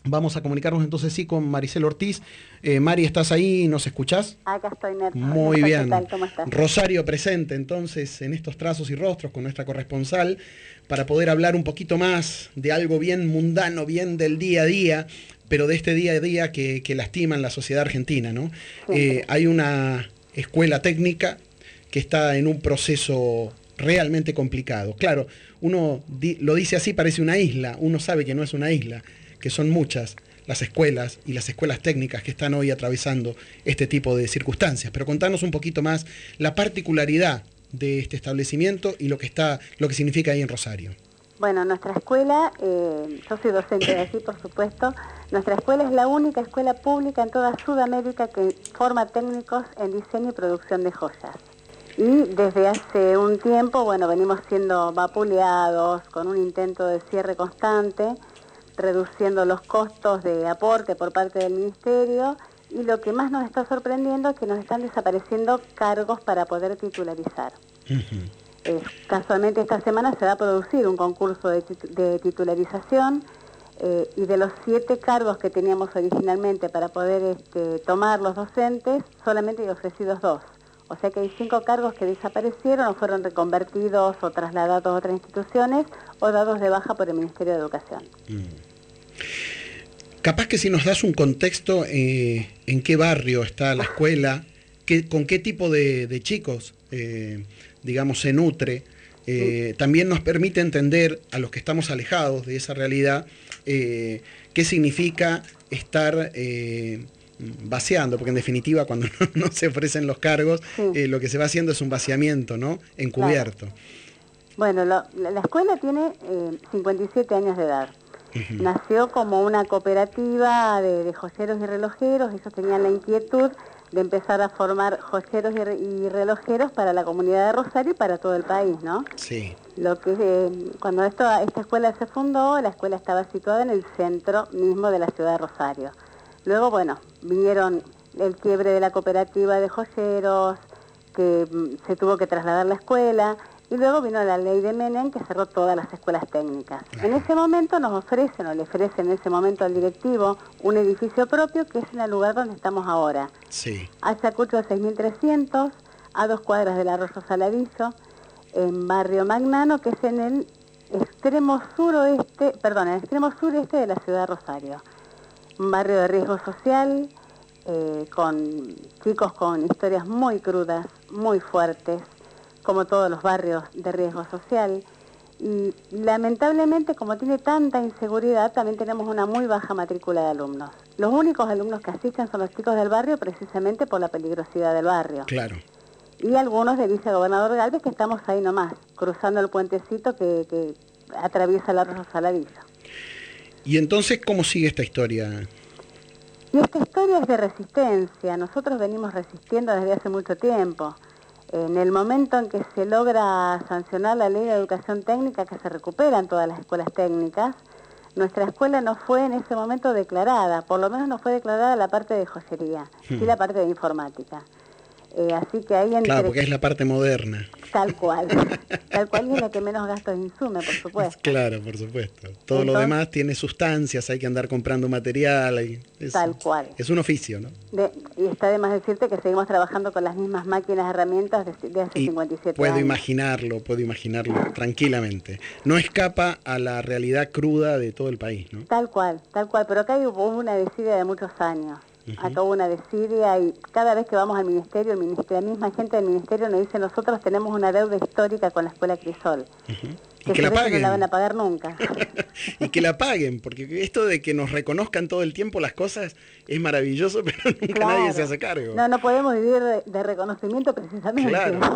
Vamos a comunicarnos entonces sí con Maricel Ortiz. Mari, ¿estás ahí? ¿Nos escuchás? Acá estoy, Nerto. Muy bien. ¿Qué tal? ¿Cómo estás? Rosario presente entonces en estos trazos y rostros con nuestra corresponsal para poder hablar un poquito más de algo bien mundano, bien del día a día, pero de este día a día que lastima en la sociedad argentina, ¿no? Sí. Hay una escuela técnica que está en un proceso realmente complicado. Claro, uno lo dice así, parece una isla, uno sabe que no es una isla, que son muchas las escuelas y las escuelas técnicas que están hoy atravesando este tipo de circunstancias. Pero contanos un poquito más la particularidad de este establecimiento y lo que significa ahí en Rosario. Bueno, nuestra escuela, yo soy docente de aquí, por supuesto. Nuestra escuela es la única escuela pública en toda Sudamérica que forma técnicos en diseño y producción de joyas. Y desde hace un tiempo, bueno, venimos siendo vapuleados con un intento de cierre constante, reduciendo los costos de aporte por parte del Ministerio, y lo que más nos está sorprendiendo es que nos están desapareciendo cargos para poder titularizar. Casualmente esta semana se va a producir un concurso de titularización, y de los 7 cargos que teníamos originalmente para poder tomar los docentes, solamente hay ofrecidos 2. O sea que hay 5 cargos que desaparecieron o fueron reconvertidos o trasladados a otras instituciones o dados de baja por el Ministerio de Educación. Capaz que si nos das un contexto, en qué barrio está la escuela, con qué tipo de chicos, digamos, se nutre, también nos permite entender a los que estamos alejados de esa realidad qué significa estar vaciando, porque en definitiva cuando no se ofrecen los cargos, lo que se va haciendo es un vaciamiento, ¿no? Encubierto. Claro. Bueno, la escuela tiene 57 años de edad. Nació como una cooperativa de joyeros y relojeros. Ellos tenían la inquietud de empezar a formar joyeros y relojeros para la comunidad de Rosario y para todo el país, ¿no? Sí. Cuando esta escuela se fundó, la escuela estaba situada en el centro mismo de la ciudad de Rosario. Luego, bueno, vinieron el quiebre de la cooperativa de joyeros, que se tuvo que trasladar la escuela, y luego vino la ley de Menem, que cerró todas las escuelas técnicas. En ese momento le ofrecen en ese momento al directivo un edificio propio, que es en el lugar donde estamos ahora. Sí. Ayacucho 6300, a 2 cuadras del Arroyo Saladillo, en Barrio Magnano, que es en el extremo sureste de la ciudad de Rosario. Un barrio de riesgo social, con chicos con historias muy crudas, muy fuertes, como todos los barrios de riesgo social. Y lamentablemente, como tiene tanta inseguridad, también tenemos una muy baja matrícula de alumnos. Los únicos alumnos que asisten son los chicos del barrio, precisamente por la peligrosidad del barrio. Claro. Y algunos de Vicegobernador Galvez, que estamos ahí nomás, cruzando el puentecito que atraviesa el Arroyo Saladillo. Y entonces, ¿cómo sigue esta historia? Y esta historia es de resistencia. Nosotros venimos resistiendo desde hace mucho tiempo. En el momento en que se logra sancionar la ley de educación técnica, que se recuperan todas las escuelas técnicas, nuestra escuela no fue en ese momento declarada, por lo menos no fue declarada la parte de joyería, sí la parte de informática. Así que ahí Claro, porque es la parte moderna. Tal cual y es la que menos gastos insume, por supuesto. Claro, por supuesto. Todo lo demás tiene sustancias, hay que andar comprando material. Tal cual. Es un oficio, ¿no? Y está de más decirte que seguimos trabajando con las mismas máquinas, herramientas de hace 57 años. Puedo imaginarlo tranquilamente. No escapa a la realidad cruda de todo el país, ¿no? Tal cual, pero acá hubo una desidia de muchos años. Acá hubo una desidia y cada vez que vamos al ministerio, la misma gente del ministerio nos dice: nosotros tenemos una deuda histórica con la escuela Crisol. Y que la paguen. No la van a pagar nunca. Y que la paguen, porque esto de que nos reconozcan todo el tiempo las cosas es maravilloso, pero nunca nadie se hace cargo. No podemos vivir de reconocimiento precisamente.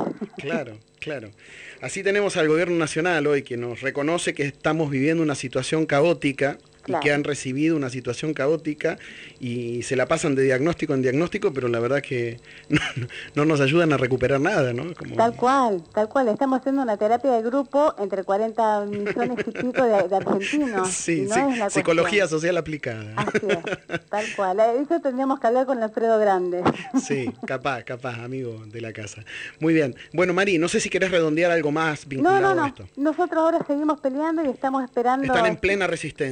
Claro. Así tenemos al gobierno nacional hoy, que nos reconoce que estamos viviendo una situación caótica, y que han recibido una situación caótica y se la pasan de diagnóstico en diagnóstico, pero la verdad que no nos ayudan a recuperar nada, ¿no? Tal cual. Estamos haciendo una terapia de grupo entre 40 millones y pico de argentinos. Sí, psicología social aplicada. Así es, tal cual. Eso tendríamos que hablar con Alfredo Grande. Sí, capaz, amigo de la casa. Muy bien. Bueno, Mari, no sé si querés redondear algo más vinculado a esto. Nosotros ahora seguimos peleando y estamos esperando. Están en plena resistencia. Estamos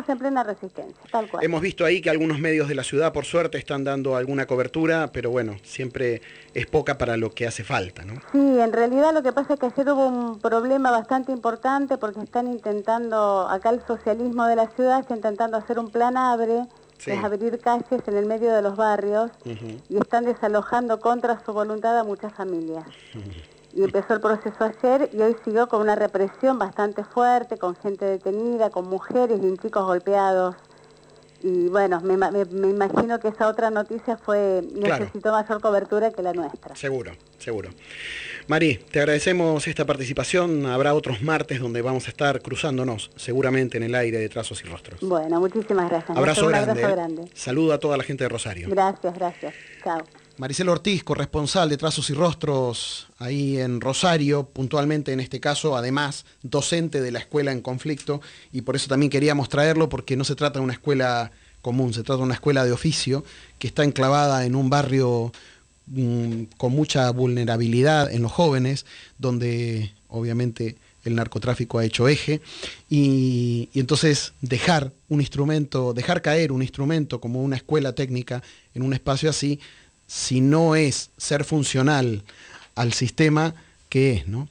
en plena resistencia, tal cual. Hemos visto ahí que algunos medios de la ciudad, por suerte, están dando alguna cobertura, pero bueno, siempre es poca para lo que hace falta, ¿no? Sí, en realidad lo que pasa es que ayer hubo un problema bastante importante porque están intentando, acá el socialismo de la ciudad está intentando hacer un plan ABRE, Sí. que es abrir calles en el medio de los barrios, y están desalojando contra su voluntad a muchas familias. Y empezó el proceso ayer y hoy siguió con una represión bastante fuerte, con gente detenida, con mujeres y chicos golpeados. Y bueno, me imagino que esa otra noticia necesitó mayor cobertura que la nuestra. Seguro, seguro. Mari, te agradecemos esta participación. Habrá otros martes donde vamos a estar cruzándonos, seguramente en el aire de Trazos y Rostros. Bueno, muchísimas gracias. Abrazo Un grande. abrazo grande. Saludo a toda la gente de Rosario. Gracias. Chao. Maricela Ortiz, corresponsal de Trazos y Rostros ahí en Rosario, puntualmente en este caso, además docente de la escuela en conflicto, y por eso también queríamos traerlo, porque no se trata de una escuela común, se trata de una escuela de oficio que está enclavada en un barrio con mucha vulnerabilidad en los jóvenes, donde obviamente el narcotráfico ha hecho eje, y entonces dejar caer un instrumento como una escuela técnica en un espacio así, si no es ser funcional al sistema, ¿qué es, no?